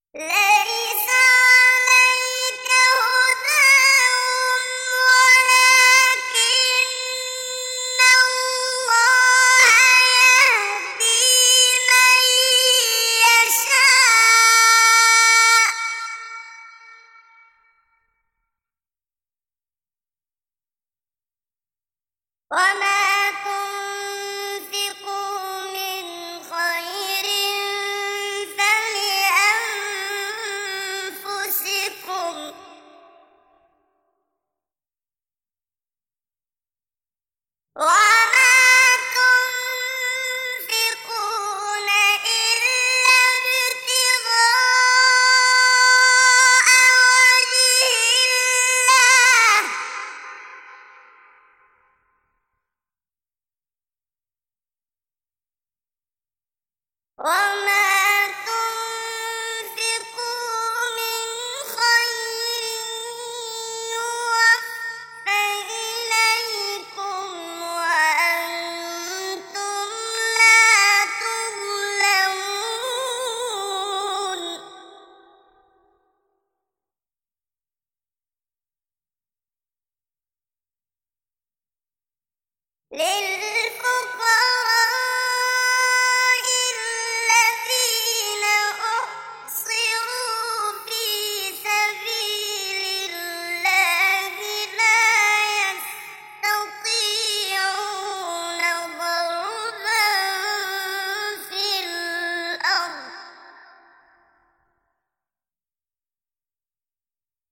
ليس عليك هداهم ولكن الله يهدي من يشاء وما تنفقوا من خير فلأنفسكم وما تنفقون إلا ابتغاء وجه الله وما تنفقوا من خير يوفى إليكم وأنتم لا تظلمون للفقراء الذين أحصروا في سبيل الله لا يستطيعون ضربا في الأرض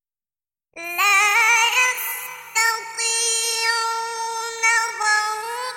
لا يستطيعون ضربا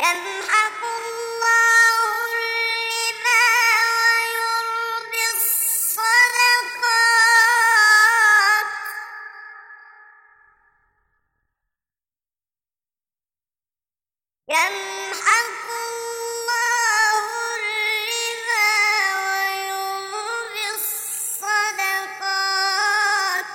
يمحق الله الربا ويربي الصدقات يمحق الله الربا ويربي الصدقات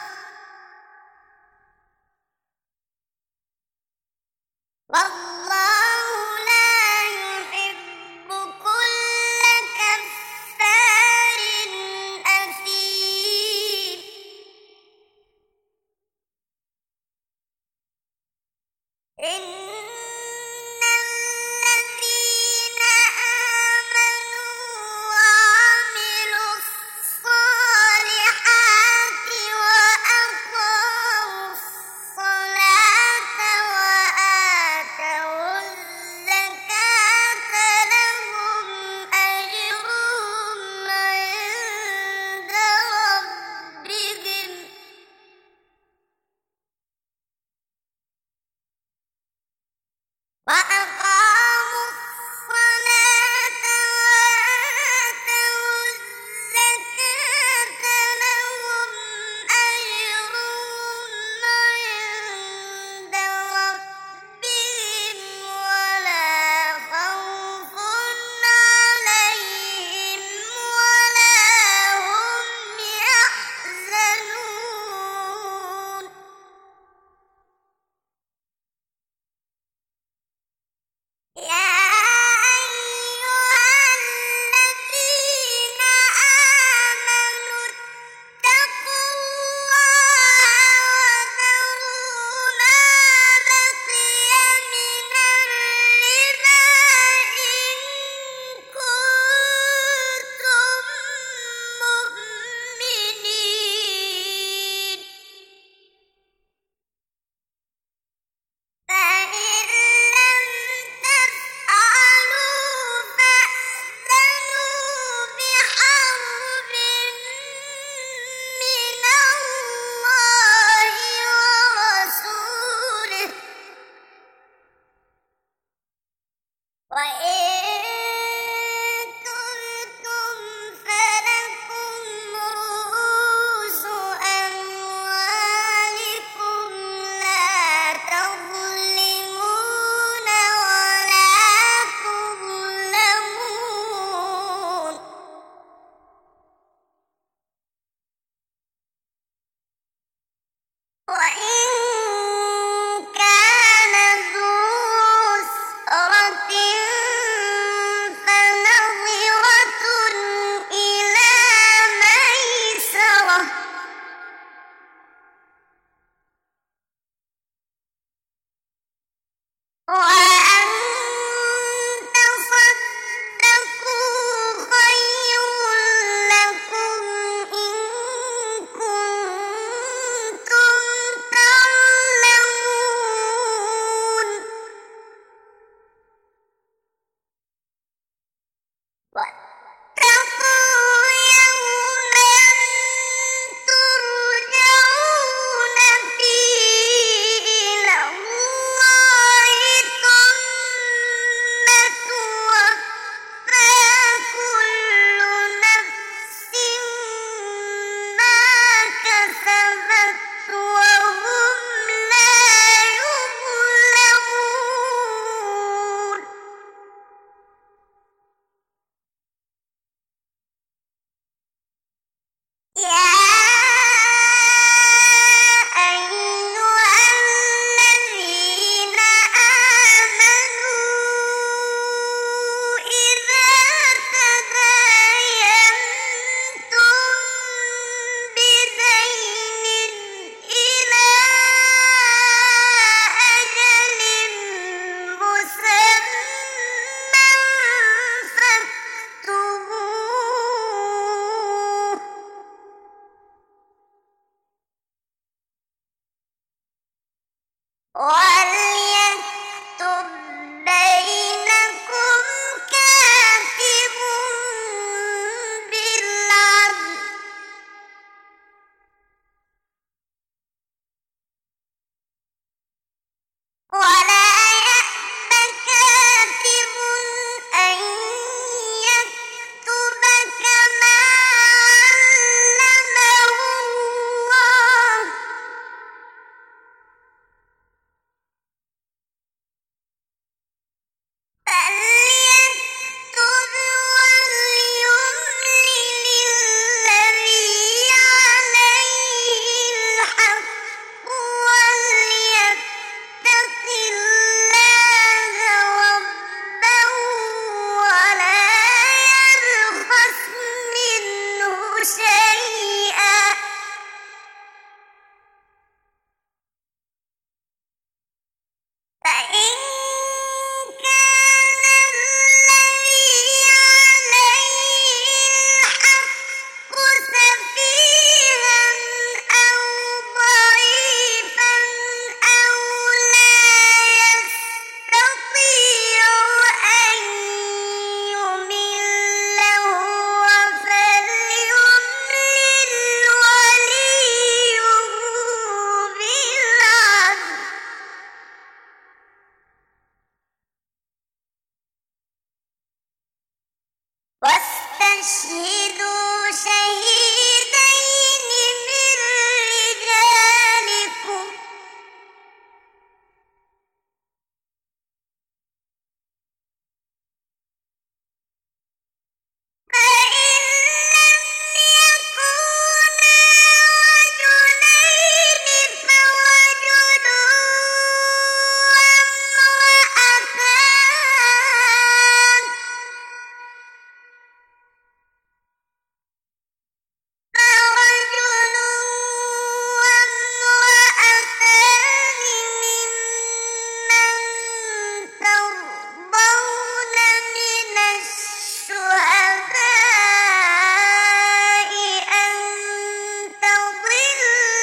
والله لا يحب كل كفار أثيم إن الذين آمنوا وعملوا الصالحات وأقاموا الصلاة وآتوا الزكاة لهم أجرهم عند ربهم وأقاموا الصلاة وآتوا الزكاة لهم أجرهم عند ربهم ولا خوف عليهم ولا هم يحزنون يا أيها الذين آمنوا اتقوا الله وذروا ما بقي من الربا إن كنتم مؤمنين فإن لم تفعلوا فأذنوا بحرب من الله ورسوله وإن تبتم فلكم رؤوس أموالكم لا تظلمون ولا تظلمون وإن كان ذو عسرة فنظرة إلى ميسرة وأن تصدقوا خير لكم إن كنتم تعلمون واتقوا يوما ترجعون فيه إلى الله واستشهدوا شهيدين من رجالكم فإن لم يكونا رجلين فرجل وامرأتان ممن ترضون من الشهداء أن تضل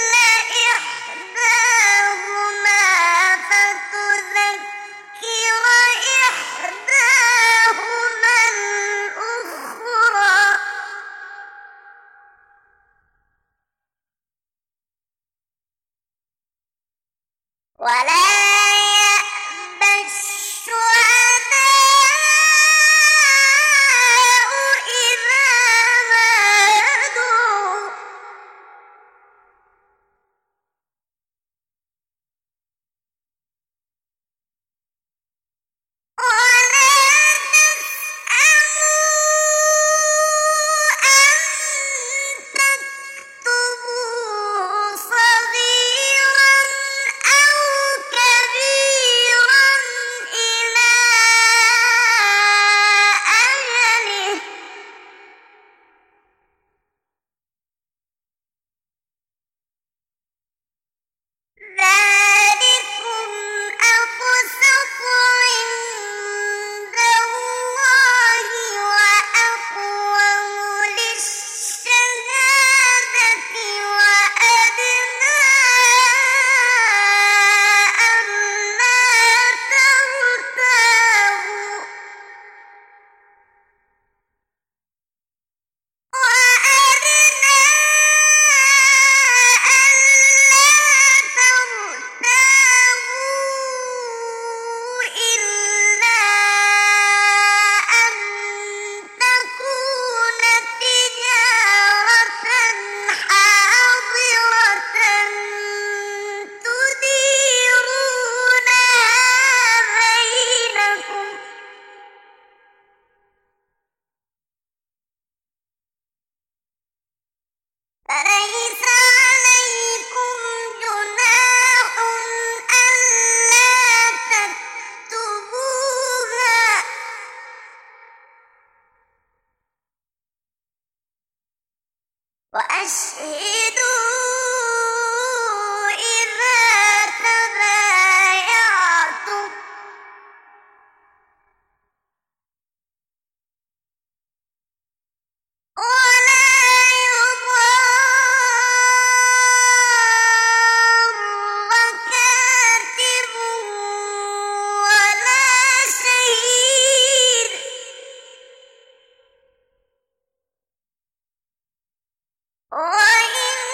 إحداهما فتذكر إحداهما الأخرى ولا يأبى الشهداء إذا ما دعوا ولا تسأموا أن تكتبوه صغيرا أو كبيرا إلى أجله ذلكم أقسط عند الله وأقوم للشهادة وأدنى ألا ترتابوا إلا أن تكون تجارة حاضرة تديرونها بينكم فليس عليكم جناح ألا تكتبوها وأشهدوا إذا تبايعتم ولا يضار كاتب ولا شهيد وإن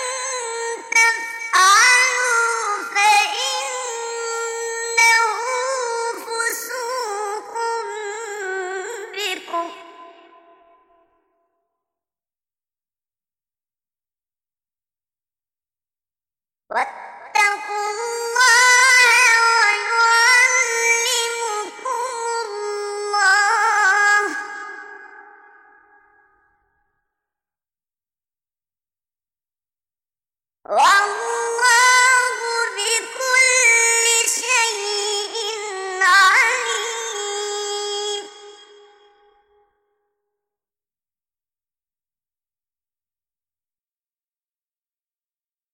تفعلوا فإنه فسوق بكم واتقوا